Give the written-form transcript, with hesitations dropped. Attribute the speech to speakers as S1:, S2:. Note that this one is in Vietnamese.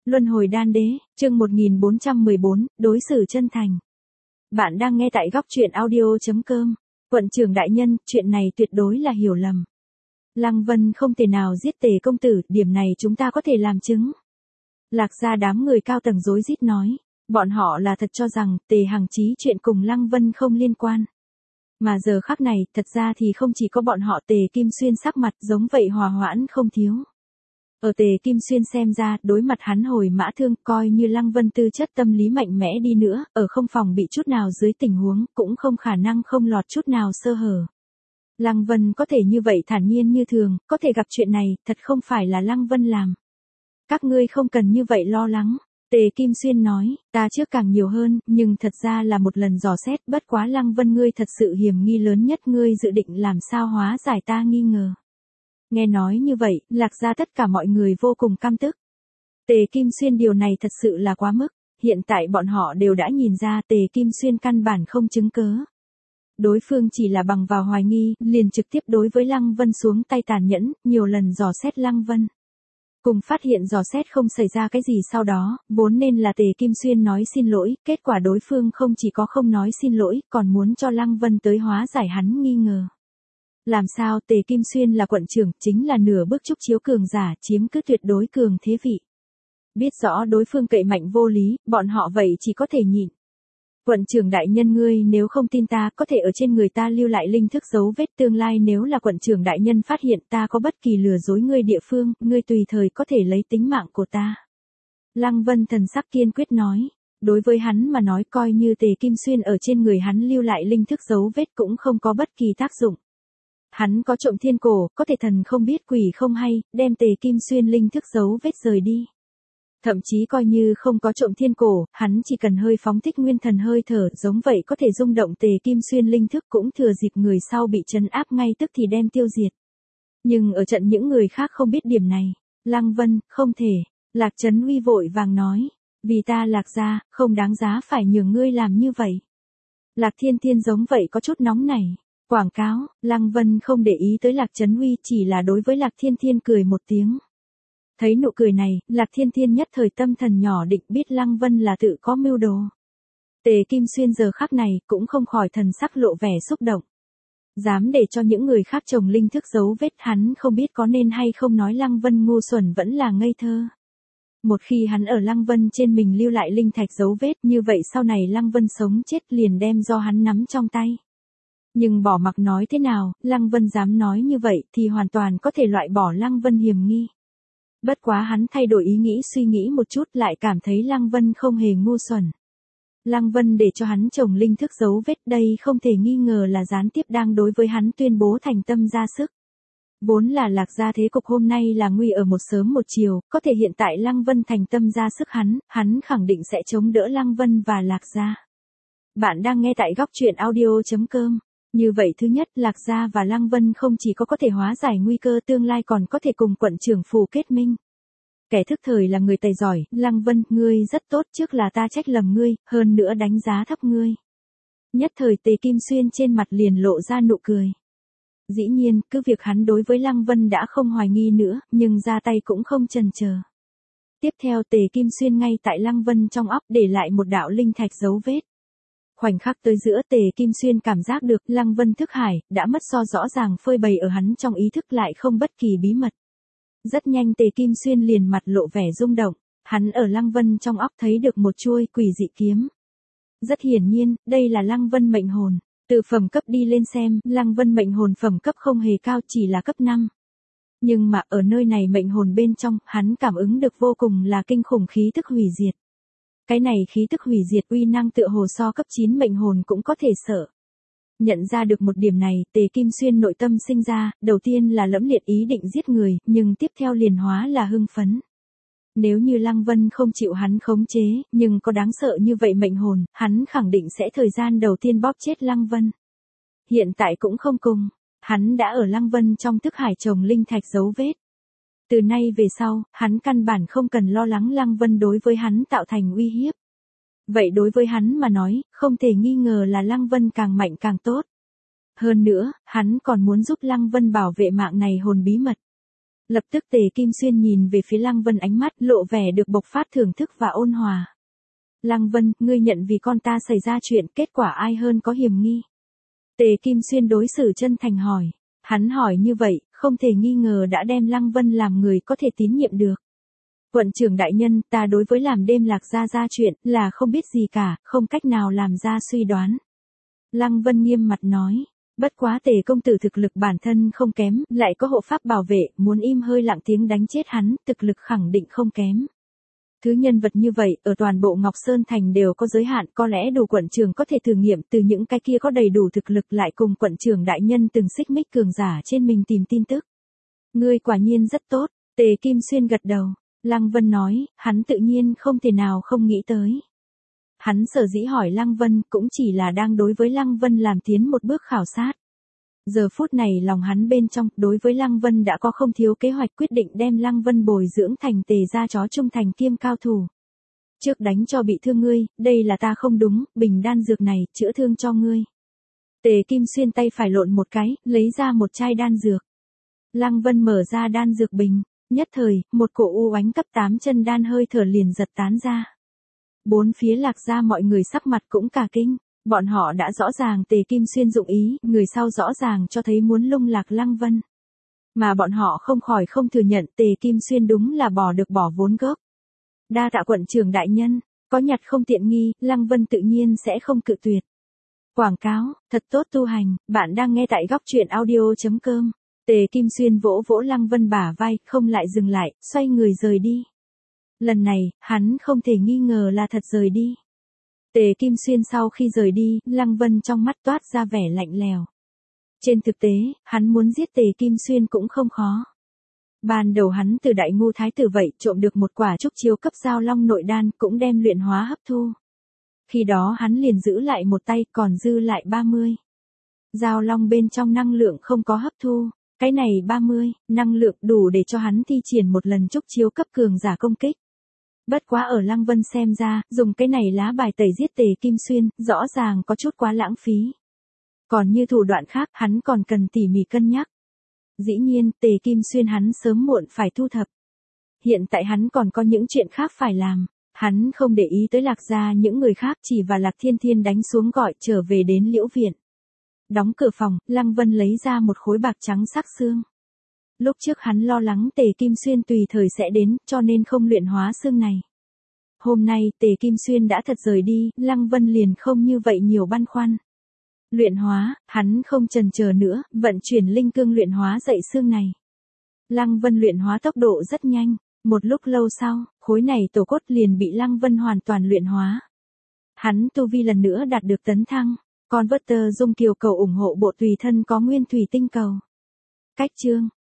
S1: Luân hồi đan đế, chương 1414, đối xử chân thành. Bạn đang nghe tại góc truyện audio.com. Quận trưởng đại nhân, chuyện này tuyệt đối là hiểu lầm. Lăng Vân không thể nào giết Tề công tử, điểm này chúng ta có thể làm chứng. Lạc gia đám người cao tầng rối rít nói, bọn họ là thật cho rằng Tề Hằng Chí chuyện cùng Lăng Vân không liên quan. Mà giờ khắc này, thật ra thì không chỉ có bọn họ, Tề Kim Xuyên sắc mặt giống vậy hòa hoãn không thiếu. Ở Tề Kim Xuyên xem ra, đối mặt hắn hồi mã thương, coi như Lăng Vân tư chất tâm lý mạnh mẽ đi nữa, ở không phòng bị chút nào dưới tình huống, cũng không khả năng không lọt chút nào sơ hở. Lăng Vân có thể như vậy thản nhiên như thường, có thể gặp chuyện này, thật không phải là Lăng Vân làm. Các ngươi không cần như vậy lo lắng. Tề Kim Xuyên nói, ta trước càng nhiều hơn, nhưng thật ra là một lần dò xét, bất quá Lăng Vân ngươi thật sự hiểm nghi lớn nhất, ngươi dự định làm sao hóa giải ta nghi ngờ. Nghe nói như vậy, Lạc gia tất cả mọi người vô cùng căm tức. Tề Kim Xuyên điều này thật sự là quá mức, hiện tại bọn họ đều đã nhìn ra Tề Kim Xuyên căn bản không chứng cớ. Đối phương chỉ là bằng vào hoài nghi, liền trực tiếp đối với Lăng Vân xuống tay tàn nhẫn, nhiều lần dò xét Lăng Vân. Cùng phát hiện dò xét không xảy ra cái gì sau đó, vốn nên là Tề Kim Xuyên nói xin lỗi, kết quả đối phương không chỉ có không nói xin lỗi, còn muốn cho Lăng Vân tới hóa giải hắn nghi ngờ. Làm sao Tề Kim Xuyên là quận trưởng, chính là nửa bước trúc chiếu cường giả, chiếm cứ tuyệt đối cường thế vị. Biết rõ đối phương cậy mạnh vô lý, bọn họ vậy chỉ có thể nhịn. Quận trưởng đại nhân ngươi nếu không tin ta, có thể ở trên người ta lưu lại linh thức dấu vết, tương lai nếu là quận trưởng đại nhân phát hiện ta có bất kỳ lừa dối ngươi địa phương, ngươi tùy thời có thể lấy tính mạng của ta. Lăng Vân thần sắc kiên quyết nói, đối với hắn mà nói coi như Tề Kim Xuyên ở trên người hắn lưu lại linh thức dấu vết cũng không có bất kỳ tác dụng. Hắn có trộm thiên cổ, có thể thần không biết quỷ không hay, đem Tề Kim Xuyên linh thức dấu vết rời đi. Thậm chí coi như không có trộm thiên cổ, hắn chỉ cần hơi phóng thích nguyên thần hơi thở, giống vậy có thể rung động Tề Kim Xuyên linh thức, cũng thừa dịp người sau bị trấn áp ngay tức thì đem tiêu diệt. Nhưng ở trận những người khác không biết điểm này. Lăng Vân, không thể. Lạc Trấn Huy vội vàng nói, vì ta Lạc gia, không đáng giá phải nhường ngươi làm như vậy. Lạc Thiên Thiên giống vậy có chút nóng nảy. Quảng cáo, Lăng Vân không để ý tới Lạc Trấn Huy, chỉ là đối với Lạc Thiên Thiên cười một tiếng. Thấy nụ cười này, Lạc Thiên Thiên nhất thời tâm thần nhỏ định biết Lăng Vân là tự có mưu đồ. Tề Kim Xuyên giờ khắc này cũng không khỏi thần sắc lộ vẻ xúc động. Dám để cho những người khác trồng linh thức dấu vết, hắn không biết có nên hay không nói Lăng Vân ngu xuẩn vẫn là ngây thơ. Một khi hắn ở Lăng Vân trên mình lưu lại linh thạch dấu vết, như vậy sau này Lăng Vân sống chết liền đem do hắn nắm trong tay. Nhưng bỏ mặc nói thế nào, Lăng Vân dám nói như vậy thì hoàn toàn có thể loại bỏ Lăng Vân hiểm nghi. Bất quá hắn thay đổi ý nghĩ suy nghĩ một chút, lại cảm thấy Lăng Vân không hề ngu xuẩn. Lăng Vân để cho hắn trồng linh thức dấu vết, đây không thể nghi ngờ là gián tiếp đang đối với hắn tuyên bố thành tâm ra sức. Vốn là Lạc gia thế cục hôm nay là nguy ở một sớm một chiều, có thể hiện tại Lăng Vân thành tâm ra sức hắn khẳng định sẽ chống đỡ Lăng Vân và Lạc gia. Bạn đang nghe tại góc truyện audio.com. Như vậy thứ nhất, Lạc gia và Lăng Vân không chỉ có thể hóa giải nguy cơ, tương lai còn có thể cùng quận trưởng phủ kết minh. Kẻ thức thời là người tài giỏi, Lăng Vân, ngươi rất tốt, trước là ta trách lầm ngươi, hơn nữa đánh giá thấp ngươi. Nhất thời Tề Kim Xuyên trên mặt liền lộ ra nụ cười. Dĩ nhiên, cứ việc hắn đối với Lăng Vân đã không hoài nghi nữa, nhưng ra tay cũng không chần chờ. Tiếp theo Tề Kim Xuyên ngay tại Lăng Vân trong óc để lại một đạo linh thạch dấu vết. Khoảnh khắc tới giữa, Tề Kim Xuyên cảm giác được Lăng Vân thức hải đã mất so rõ ràng phơi bày ở hắn trong ý thức, lại không bất kỳ bí mật. Rất nhanh Tề Kim Xuyên liền mặt lộ vẻ rung động, hắn ở Lăng Vân trong óc thấy được một chuôi quỷ dị kiếm. Rất hiển nhiên, đây là Lăng Vân mệnh hồn. Từ phẩm cấp đi lên xem, Lăng Vân mệnh hồn phẩm cấp không hề cao, chỉ là cấp 5. Nhưng mà ở nơi này mệnh hồn bên trong, hắn cảm ứng được vô cùng là kinh khủng khí tức hủy diệt. Cái này khí tức hủy diệt uy năng tựa hồ so cấp 9 mệnh hồn cũng có thể sợ. Nhận ra được một điểm này, Tề Kim Xuyên nội tâm sinh ra, đầu tiên là lẫm liệt ý định giết người, nhưng tiếp theo liền hóa là hưng phấn. Nếu như Lăng Vân không chịu hắn khống chế, nhưng có đáng sợ như vậy mệnh hồn, hắn khẳng định sẽ thời gian đầu tiên bóp chết Lăng Vân. Hiện tại cũng không cùng, hắn đã ở Lăng Vân trong thức hải trồng linh thạch dấu vết. Từ nay về sau, hắn căn bản không cần lo lắng Lăng Vân đối với hắn tạo thành uy hiếp. Vậy đối với hắn mà nói, không thể nghi ngờ là Lăng Vân càng mạnh càng tốt. Hơn nữa, hắn còn muốn giúp Lăng Vân bảo vệ mạng này hồn bí mật. Lập tức Tề Kim Xuyên nhìn về phía Lăng Vân, ánh mắt lộ vẻ được bộc phát thưởng thức và ôn hòa. Lăng Vân, ngươi nhận vì con ta xảy ra chuyện, kết quả ai hơn có hiểm nghi? Tề Kim Xuyên đối xử chân thành hỏi. Hắn hỏi như vậy, không thể nghi ngờ đã đem Lăng Vân làm người có thể tín nhiệm được. Quận trưởng đại nhân, ta đối với làm đêm Lạc Gia ra chuyện là không biết gì cả, không cách nào làm ra suy đoán. Lăng Vân nghiêm mặt nói. Bất quá Tề công tử thực lực bản thân không kém, lại có hộ pháp bảo vệ, muốn im hơi lặng tiếng đánh chết hắn, thực lực khẳng định không kém. Thứ nhân vật như vậy, ở toàn bộ Ngọc Sơn Thành đều có giới hạn, có lẽ đủ quận trưởng có thể thử nghiệm, từ những cái kia có đầy đủ thực lực lại cùng quận trưởng đại nhân từng xích mích cường giả trên mình tìm tin tức. Ngươi quả nhiên rất tốt, Tề Kim Xuyên gật đầu. Lăng Vân nói, hắn tự nhiên không thể nào không nghĩ tới. Hắn sở dĩ hỏi Lăng Vân cũng chỉ là đang đối với Lăng Vân làm tiến một bước khảo sát. Giờ phút này lòng hắn bên trong, đối với Lăng Vân đã có không thiếu kế hoạch, quyết định đem Lăng Vân bồi dưỡng thành Tề gia chó trung thành kiêm cao thủ. Trước đánh cho bị thương ngươi, đây là ta không đúng, bình đan dược này, chữa thương cho ngươi. Tề Kim Xuyên tay phải lộn một cái, lấy ra một chai đan dược. Lăng Vân mở ra đan dược bình, nhất thời, một cổ u oánh cấp 8 chân đan hơi thở liền giật tán ra. Bốn phía Lạc Gia mọi người sắc mặt cũng cả kinh. Bọn họ đã rõ ràng Tề Kim Xuyên dụng ý, người sau rõ ràng cho thấy muốn lung lạc Lăng Vân. Mà bọn họ không khỏi không thừa nhận Tề Kim Xuyên đúng là bỏ được bỏ vốn gốc. Đa tạ quận trưởng đại nhân, có nhặt không tiện nghi, Lăng Vân tự nhiên sẽ không cự tuyệt. Quảng cáo, thật tốt tu hành, bạn đang nghe tại góc truyện audio.com. Tề Kim Xuyên vỗ vỗ Lăng Vân bả vai, không lại dừng lại, xoay người rời đi. Lần này, hắn không thể nghi ngờ là thật rời đi. Tề Kim Xuyên sau khi rời đi, Lăng Vân trong mắt toát ra vẻ lạnh lèo. Trên thực tế, hắn muốn giết Tề Kim Xuyên cũng không khó. Ban đầu hắn từ Đại Ngu Thái tử vậy trộm được một quả trúc chiếu cấp Giao Long nội đan, cũng đem luyện hóa hấp thu. Khi đó hắn liền giữ lại một tay, còn dư lại 30. Giao Long bên trong năng lượng không có hấp thu, cái này 30, năng lượng đủ để cho hắn thi triển một lần trúc chiếu cấp cường giả công kích. Bất quá ở Lăng Vân xem ra, dùng cái này lá bài tẩy giết Tề Kim Xuyên, rõ ràng có chút quá lãng phí. Còn như thủ đoạn khác, hắn còn cần tỉ mỉ cân nhắc. Dĩ nhiên, Tề Kim Xuyên hắn sớm muộn phải thu thập. Hiện tại hắn còn có những chuyện khác phải làm. Hắn không để ý tới Lạc Gia những người khác, chỉ và Lạc Thiên Thiên đánh xuống gọi trở về đến Liễu Viện. Đóng cửa phòng, Lăng Vân lấy ra một khối bạc trắng sắc xương. Lúc trước hắn lo lắng Tề Kim Xuyên tùy thời sẽ đến, cho nên không luyện hóa xương này. Hôm nay Tề Kim Xuyên đã thật rời đi, Lăng Vân liền không như vậy nhiều băn khoăn. Luyện hóa, hắn không chần chờ nữa, vận chuyển linh cương luyện hóa dậy xương này. Lăng Vân luyện hóa tốc độ rất nhanh, một lúc lâu sau, khối này tổ cốt liền bị Lăng Vân hoàn toàn luyện hóa. Hắn tu vi lần nữa đạt được tấn thăng, Converter dung kiều cầu ủng hộ bộ tùy thân có nguyên thủy tinh cầu. Cách chương